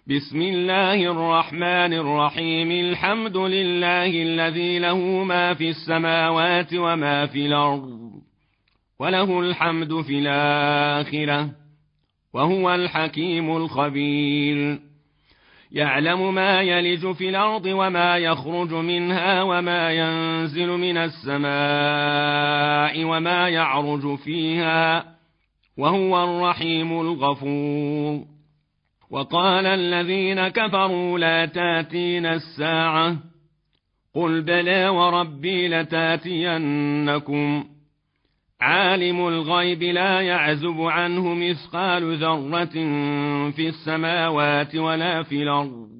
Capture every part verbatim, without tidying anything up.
بسم الله الرحمن الرحيم. الحمد لله الذي له ما في السماوات وما في الأرض وله الحمد في الآخرة وهو الحكيم الخبير. يعلم ما يلج في الأرض وما يخرج منها وما ينزل من السماء وما يعرج فيها وهو الرحيم الغفور. وقال الذين كفروا لا تاتينا الساعة قل بلى وربي لتاتينكم عالم الغيب لا يعزب عنه مثقال ذرة في السماوات ولا في الأرض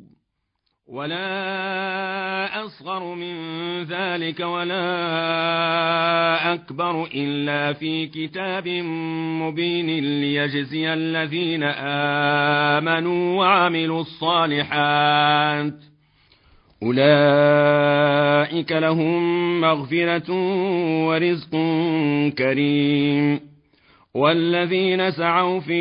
ولا أصغر من ذلك ولا أكبر إلا في كتاب مبين ليجزي الذين آمنوا وعملوا الصالحات أولئك لهم مغفرة ورزق كريم. والذين سعوا في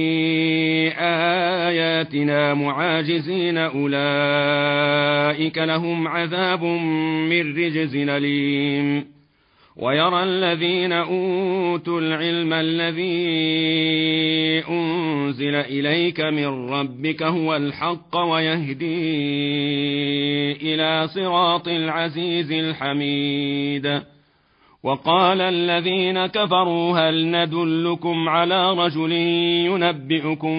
آياتنا معاجزين أولئك لهم عذاب من رجز أليم. ويرى الذين أوتوا العلم الذي أنزل إليك من ربك هو الحق ويهدي إلى صراط العزيز الحميد. وقال الذين كفروا هل ندلكم على رجل ينبئكم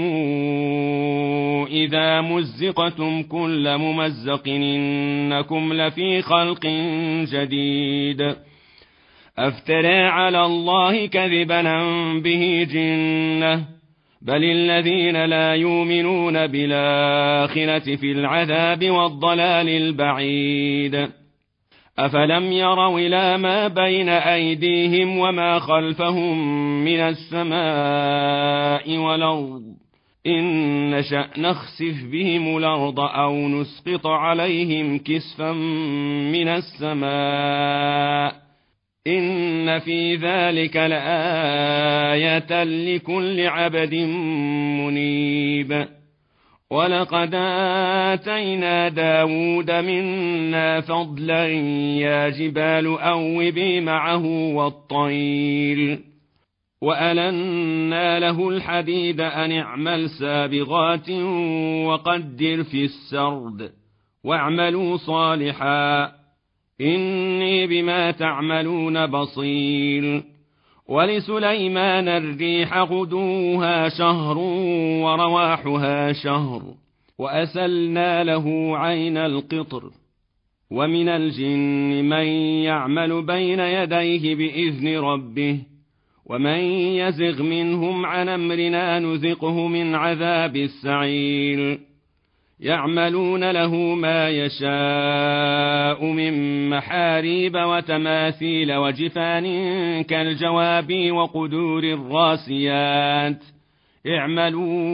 إذا مزقتم كل ممزق إنكم لفي خلق جديد أفترى على الله كذبا به جنة بل الذين لا يؤمنون بالآخرة في العذاب والضلال البعيد. أفلم يروا إلى ما بين أيديهم وما خلفهم من السماء والأرض إن نشأ نخسف بهم الأرض أو نسقط عليهم كسفا من السماء إن في ذلك لآية لكل عبد منيب. ولقد آتينا داود منا فضلا يا جبال أوبي معه والطير وألنا له الحديد أن اعمل سابغات وقدر في السرد واعملوا صالحا إني بما تعملون بصير. ولسليمان الريح غدوها شهر ورواحها شهر وأسلنا له عين القطر. ومن الجن من يعمل بين يديه بإذن ربه ومن يزغ منهم عن أمرنا نذقه من عذاب السعير. يعملون له ما يشاء من محاريب وتماثيل وجفان كالجواب وقدور الراسيات اعملوا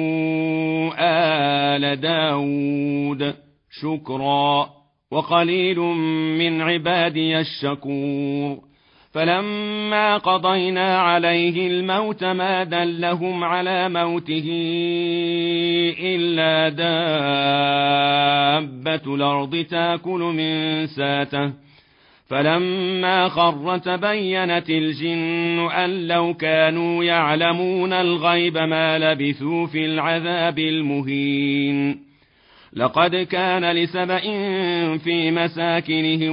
آل داود شكرا وقليل من عبادي الشكور. فلما قضينا عليه الموت ما دلهم على موته إلا دابة الأرض تأكل من ساته فلما خر تبينت الجن أن لو كانوا يعلمون الغيب ما لبثوا في العذاب المهين. لقد كان لسبإ في مساكنهم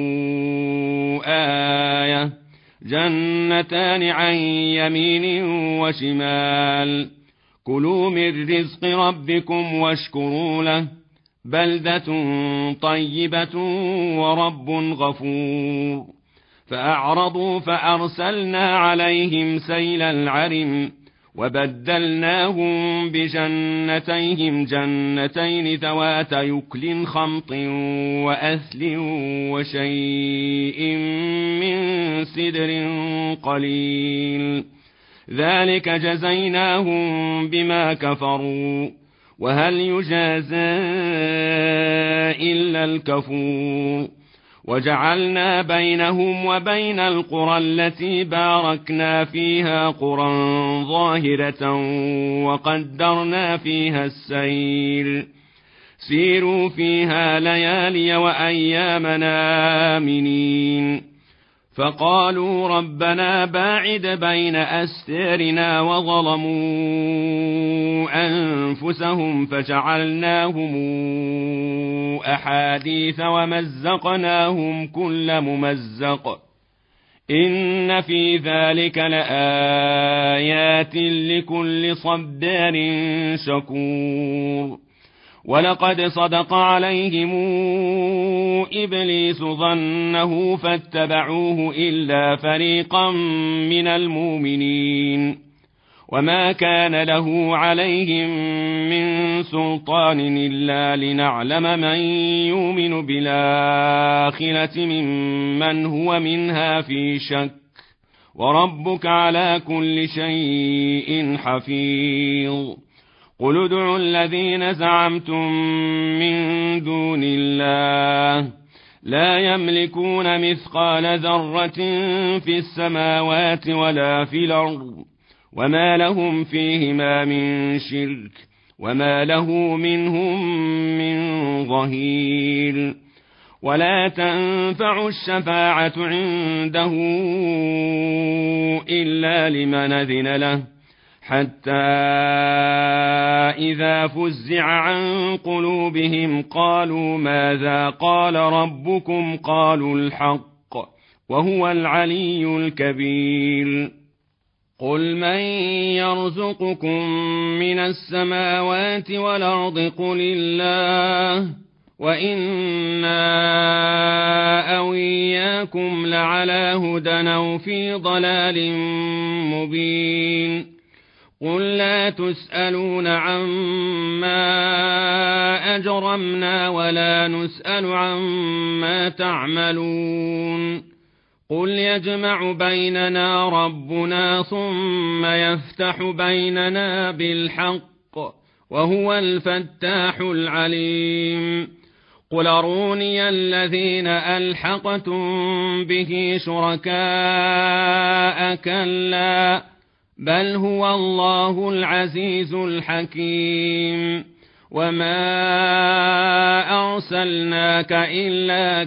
آية جنتان عن يمين وشمال كلوا من رزق ربكم واشكروا له بلدة طيبة ورب غفور. فأعرضوا فأرسلنا عليهم سيل العرم وبدلناهم بجنتيهم جنتين ذوات يكل خمط وأثل وشيء من سدر قليل ذلك جزيناهم بما كفروا وهل يجازى إلا الكفور. وجعلنا بينهم وبين القرى التي باركنا فيها قرى ظاهرة وقدرنا فيها السير سيروا فيها ليالي وأيامنا آمنين فقالوا ربنا باعد بين أستارنا وظلموا أنفسهم فجعلناهم أحاديث ومزقناهم كل ممزق إن في ذلك لآيات لكل صبار شكور ولقد صدق عليهم إبليس ظنه فاتبعوه إلا فريقا من المؤمنين وما كان له عليهم من سلطان إلا لنعلم من يؤمن بالآخرة ممن هو منها في شك وربك على كل شيء حفيظ قل ادعوا الذين زعمتم من دون الله لا يملكون مثقال ذرة في السماوات ولا في الأرض وما لهم فيهما من شرك وما له منهم من ظهير ولا تنفع الشفاعة عنده إلا لمن أذن له حتى إذا فزع عن قلوبهم قالوا ماذا قال ربكم قالوا الحق وهو العلي الكبير قل من يرزقكم من السماوات والأرض قل الله وإنا أو إياكم لعلى هدى أو في ضلال مبين قل لا تسألون عما أجرمنا ولا نسأل عما تعملون قل يجمع بيننا ربنا ثم يفتح بيننا بالحق وهو الفتاح العليم قل أروني الذين ألحقتم به شركاء كلا بل هو الله العزيز الحكيم وما أرسلناك إلا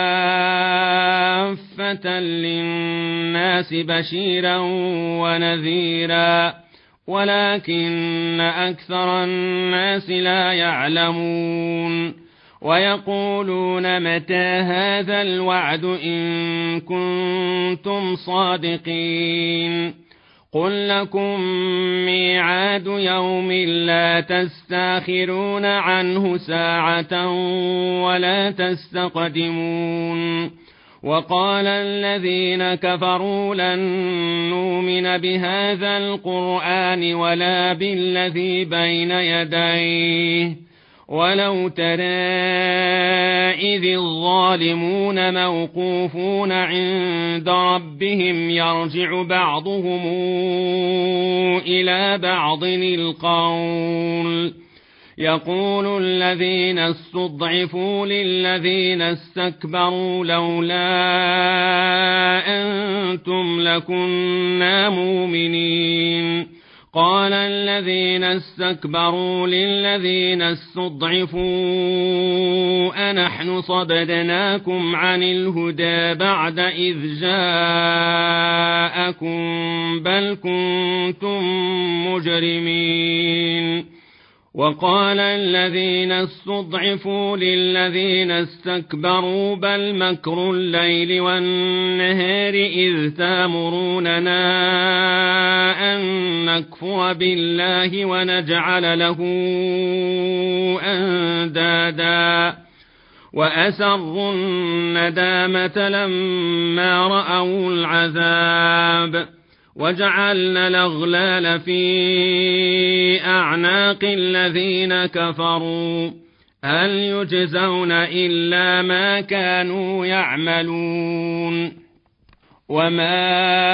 كافة للناس بشيرا ونذيرا ولكن أكثر الناس لا يعلمون ويقولون متى هذا الوعد إن كنتم صادقين قل لكم ميعاد يوم لا تستاخرون عنه ساعة ولا تستقدمون وقال الذين كفروا لن نؤمن بهذا القرآن ولا بالذي بين يديه ولو ترى إذ الظالمون موقوفون عند ربهم يرجع بعضهم إلى بعض القول يقول الذين استضعفوا للذين استكبروا لولا أنتم لكنا مؤمنين قال الذين استكبروا للذين استضعفوا أنحن صددناكم عن الهدى بعد إذ جاءكم بل كنتم مجرمين وقال الذين استضعفوا للذين استكبروا بل مكر الليل والنهار إذ تامروننا أن نكفر بالله ونجعل له أندادا وأسروا الندامة لما رأوا العذاب وجعلنا الأغلال في أعناق الذين كفروا هل يجزون إلا ما كانوا يعملون وما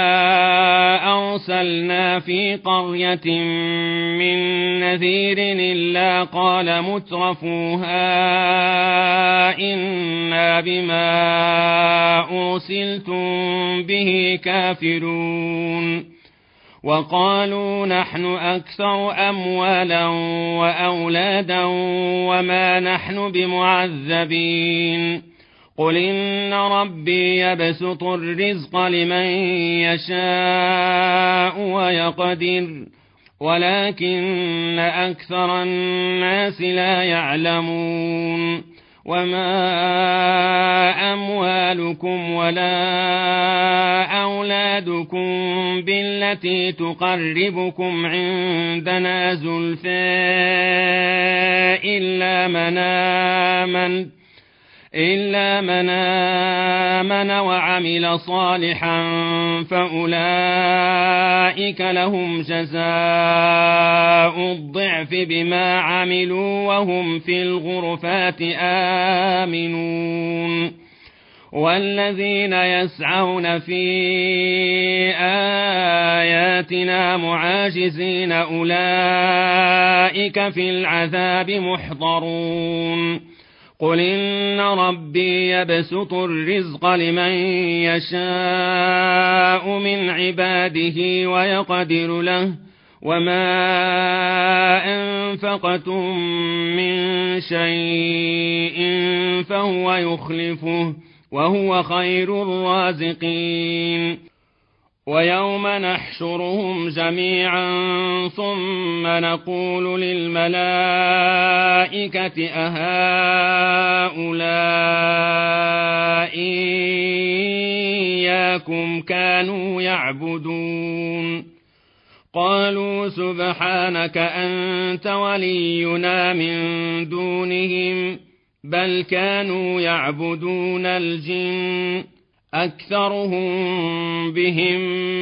أرسلنا في قرية من نذير إلا قال مترفوها إنا بما أرسلتم به كافرون وقالوا نحن أكثر أموالا وأولادا وما نحن بمعذبين قل إن ربي يبسط الرزق لمن يشاء ويقدر ولكن أكثر الناس لا يعلمون وما أموالكم ولا أولادكم بالتي تقربكم عندنا زلفى إلا من آمن إلا من آمن وعمل صالحا فأولئك لهم جزاء الضعف بما عملوا وهم في الغرفات آمنون والذين يسعون في آياتنا معاجزين أولئك في العذاب محضرون قل إن ربي يبسط الرزق لمن يشاء من عباده ويقدر له وما أنفقتم من شيء فهو يخلفه وهو خير الرازقين ويوم نحشرهم جميعا ثم نقول للملائكة أهؤلاء إياكم كانوا يعبدون قالوا سبحانك أنت ولينا من دونهم بل كانوا يعبدون الجن أكثرهم بهم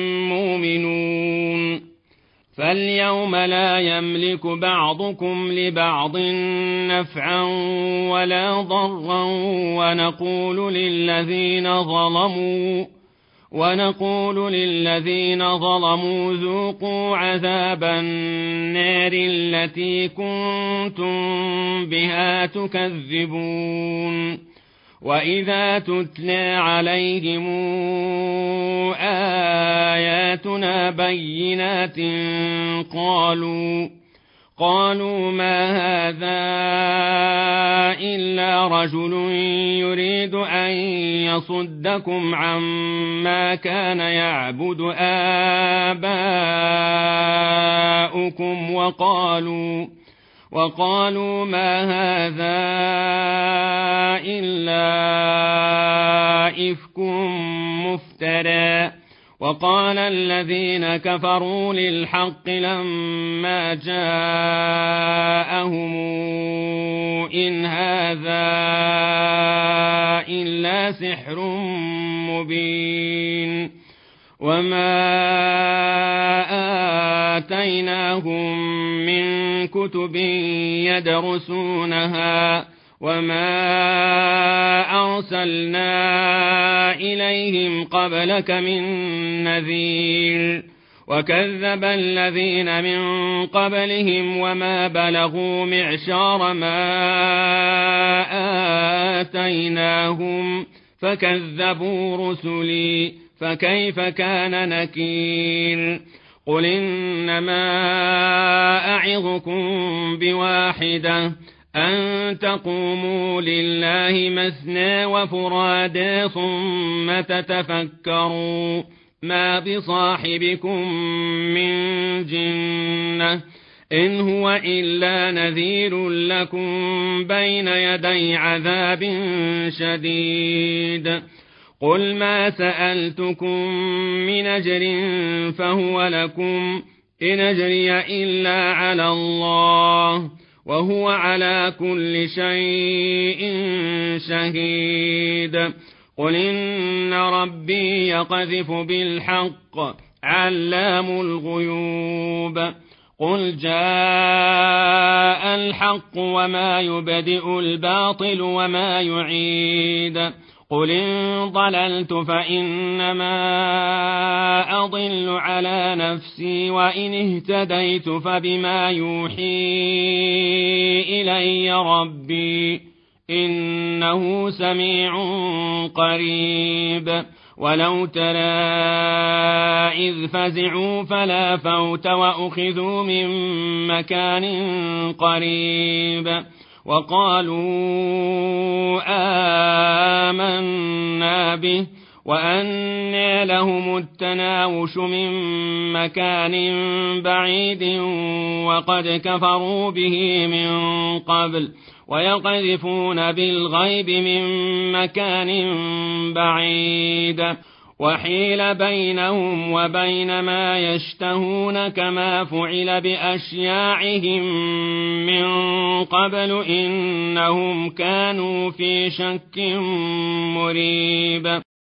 مؤمنون فاليوم لا يملك بعضكم لبعض نفعا ولا ضرا ونقول للذين ظلموا ونقول للذين ظلموا ذوقوا عذاب النار التي كنتم بها تكذبون وإذا تتلى عليهم آياتنا بينات قالوا قالوا ما هذا إلا رجل يريد أن يصدكم عما كان يعبد آباؤكم وقالوا وقالوا ما هذا إلا إفك مفترى وقال الذين كفروا للحق لما جاءهم إن هذا إلا سحر مبين وما آتيناهم من كتب يدرسونها وما أرسلنا إليهم قبلك من نذير وكذب الذين من قبلهم وما بلغوا معشار ما آتيناهم فكذبوا رسلي فكيف كان نكير قل إنما أعظكم بواحدة أن تقوموا لله مثنى وفرادا ثم تتفكروا ما بصاحبكم من جنة إن هو إلا نذير لكم بين يدي عذاب شديد قل ما سألتكم من أجر فهو لكم إن أجري إلا على الله وهو على كل شيء شهيد قل إن ربي يقذف بالحق علام الغيوب قل جاء الحق وما يبدئ الباطل وما يعيد قل إن ضللت فإنما أضل على نفسي وإن اهتديت فبما يوحي إلي ربي إنه سميع قريب ولو ترى إذ فزعوا فلا فوت وأخذوا من مكان قريب وقالوا آمنا به وأنى لهم التناوش من مكان بعيد وقد كفروا به من قبل ويقذفون بالغيب من مكان بعيد وحيل بينهم وبين ما يشتهون كما فعل بأشياعهم من قبل إنهم كانوا في شك مريب.